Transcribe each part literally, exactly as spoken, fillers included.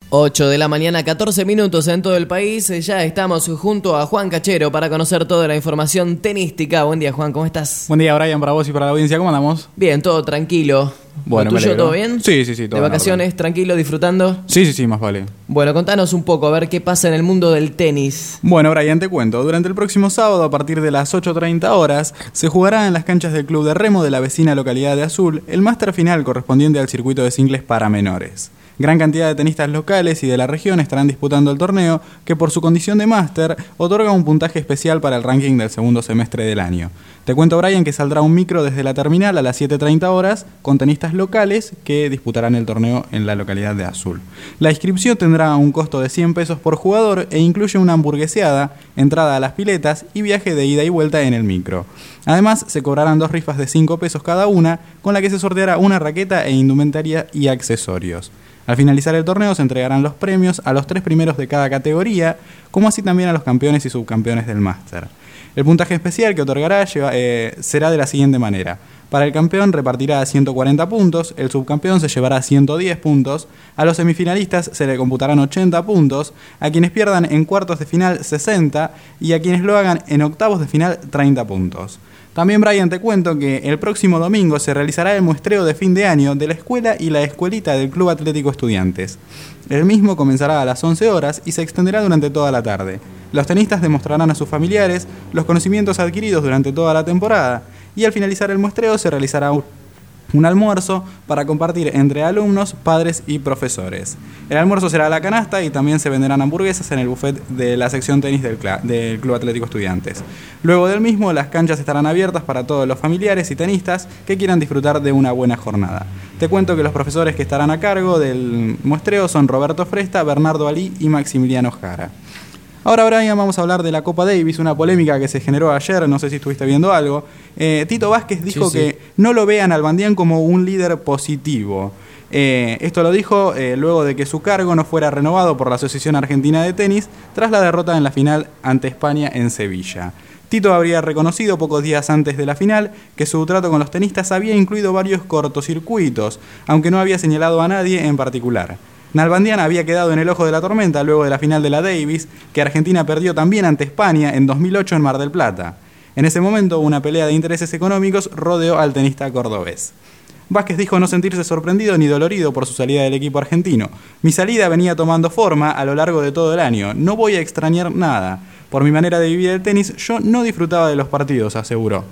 ocho de la mañana, catorce minutos en todo el país. Ya estamos junto a Juan Cachero para conocer toda la información tenística. Buen día, Juan, ¿cómo estás? Buen día, Brian, para vos y para la audiencia. ¿Cómo andamos? Bien, todo tranquilo. Bueno, ¿Lo tuyo todo bien? Sí, sí, sí. Todo ¿De vacaciones, tranquilo, disfrutando? Sí, sí, sí, más vale. Bueno, contanos un poco, a ver qué pasa en el mundo del tenis. Bueno, Brian, te cuento. Durante el próximo sábado, a partir de las ocho treinta horas, se jugará en las canchas del Club de Remo de la vecina localidad de Azul el máster final correspondiente al circuito de singles para menores. Gran cantidad de tenistas locales y de la región estarán disputando el torneo, que por su condición de máster otorga un puntaje especial para el ranking del segundo semestre del año. Te cuento, Brian, que saldrá un micro desde la terminal a las siete treinta horas con tenistas locales que disputarán el torneo en la localidad de Azul. La inscripción tendrá un costo de cien pesos por jugador e incluye una hamburgueseada, entrada a las piletas y viaje de ida y vuelta en el micro. Además, se cobrarán dos rifas de cinco pesos cada una, con la que se sorteará una raqueta e indumentaria y accesorios. Al finalizar el torneo se entregarán los premios a los tres primeros de cada categoría, como así también a los campeones y subcampeones del máster. El puntaje especial que otorgará lleva, eh, será de la siguiente manera. Para el campeón repartirá ciento cuarenta puntos, el subcampeón se llevará ciento diez puntos, a los semifinalistas se le computarán ochenta puntos, a quienes pierdan en cuartos de final sesenta y a quienes lo hagan en octavos de final treinta puntos. También, Brian, te cuento que el próximo domingo se realizará el muestreo de fin de año de la escuela y la escuelita del Club Atlético Estudiantes. El mismo comenzará a las once horas y se extenderá durante toda la tarde. Los tenistas demostrarán a sus familiares los conocimientos adquiridos durante toda la temporada y al finalizar el muestreo se realizará un un almuerzo para compartir entre alumnos, padres y profesores. El almuerzo será a la canasta y también se venderán hamburguesas en el buffet de la sección tenis del, cl- del Club Atlético Estudiantes. Luego del mismo, las canchas estarán abiertas para todos los familiares y tenistas que quieran disfrutar de una buena jornada. Te cuento que los profesores que estarán a cargo del muestreo son Roberto Fresta, Bernardo Alí y Maximiliano Jara. Ahora, Brian, vamos a hablar de la Copa Davis, una polémica que se generó ayer, no sé si estuviste viendo algo. Eh, Tito Vázquez dijo sí, sí. que no lo vean a Nalbandián como un líder positivo. Eh, esto lo dijo eh, luego de que su cargo no fuera renovado por la Asociación Argentina de Tenis tras la derrota en la final ante España en Sevilla. Tito habría reconocido pocos días antes de la final que su trato con los tenistas había incluido varios cortocircuitos, aunque no había señalado a nadie en particular. Nalbandián había quedado en el ojo de la tormenta luego de la final de la Davis, que Argentina perdió también ante España en dos mil ocho en Mar del Plata. En ese momento, una pelea de intereses económicos rodeó al tenista cordobés. Vázquez dijo no sentirse sorprendido ni dolorido por su salida del equipo argentino. Mi salida venía tomando forma a lo largo de todo el año. No voy a extrañar nada. Por mi manera de vivir el tenis, yo no disfrutaba de los partidos, aseguró.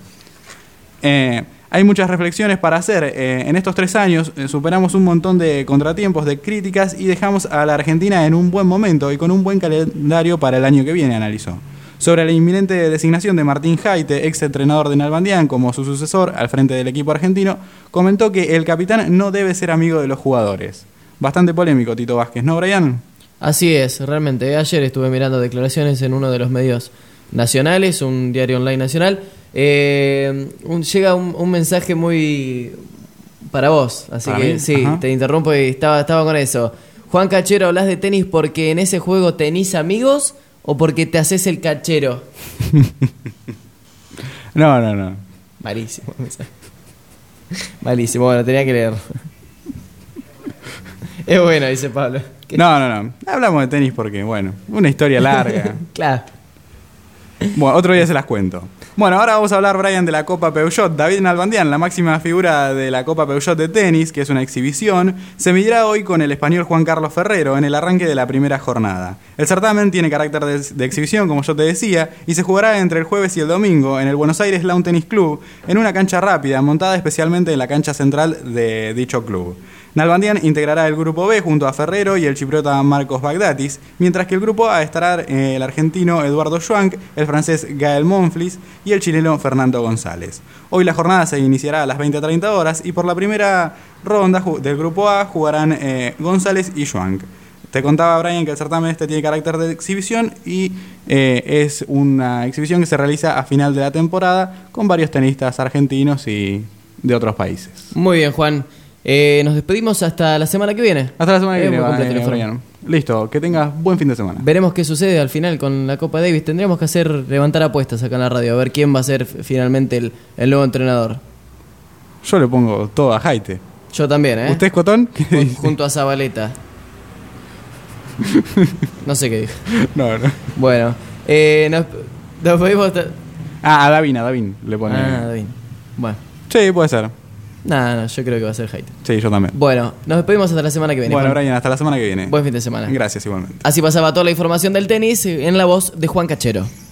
Eh... Hay muchas reflexiones para hacer. Eh, en estos tres años eh, superamos un montón de contratiempos, de críticas y dejamos a la Argentina en un buen momento y con un buen calendario para el año que viene, analizó. Sobre la inminente designación de Martín Jaite, ex entrenador de Nalbandián, como su sucesor al frente del equipo argentino, comentó que el capitán no debe ser amigo de los jugadores. Bastante polémico, Tito Vázquez, ¿no, Brian? Así es, realmente. Ayer estuve mirando declaraciones en uno de los medios nacionales, un diario online nacional. Eh, un, llega un, un mensaje muy para vos, así ¿Para que mí? sí, Ajá. Te interrumpo y estaba, estaba con eso. Juan Cachero, ¿hablas de tenis porque en ese juego tenís amigos o porque te haces el cachero? No, no, no. Malísimo. Malísimo, bueno, tenía que leer. Es bueno, dice Pablo. No, no, no. Hablamos de tenis porque, bueno, una historia larga. Claro. Bueno, otro día se las cuento. Bueno, ahora vamos a hablar, Brian, de la Copa Peugeot. David Nalbandián, la máxima figura de la Copa Peugeot de tenis, que es una exhibición, se medirá hoy con el español Juan Carlos Ferrero en el arranque de la primera jornada. El certamen tiene carácter de, de exhibición, como yo te decía, y se jugará entre el jueves y el domingo en el Buenos Aires Lawn Tennis Club, en una cancha rápida, montada especialmente en la cancha central de dicho club. Nalbandián integrará el grupo B junto a Ferrero y el chipriota Marcos Bagdatis, mientras que el grupo A estará eh, el argentino Eduardo Schwank, el francés Gael Monfils y el chileno Fernando González. Hoy la jornada se iniciará a las veinte treinta horas y por la primera ronda del grupo A jugarán eh, González y Schwank. Te contaba, Brian, que el certamen este tiene carácter de exhibición y eh, es una exhibición que se realiza a final de la temporada con varios tenistas argentinos y de otros países. Muy bien, Juan. Eh, nos despedimos hasta la semana que viene. Hasta la semana que Eh, viene, muy va, completo eh, el Brian. Listo, que tengas buen fin de semana. Veremos qué sucede al final con la Copa Davis. Tendríamos que hacer levantar apuestas acá en la radio, a ver quién va a ser finalmente el, el nuevo entrenador. Yo le pongo todo a Jaite. Yo también, ¿eh? ¿Usted es Cotón? ¿Qué Jun- dice? junto a Zabaleta. No sé qué dijo. No, no. Bueno, eh, nos, nos pedimos... Ah, a Davin, a Davin le pone. Ah, Davin. Bueno. Sí, puede ser. Nada, no, yo creo que va a ser Hater. Sí, yo también. Bueno, nos despedimos hasta la semana que viene. Bueno, Juan. Brian, hasta la semana que viene. Buen fin de semana. Gracias, igualmente. Así pasaba toda la información del tenis en la voz de Juan Cachero.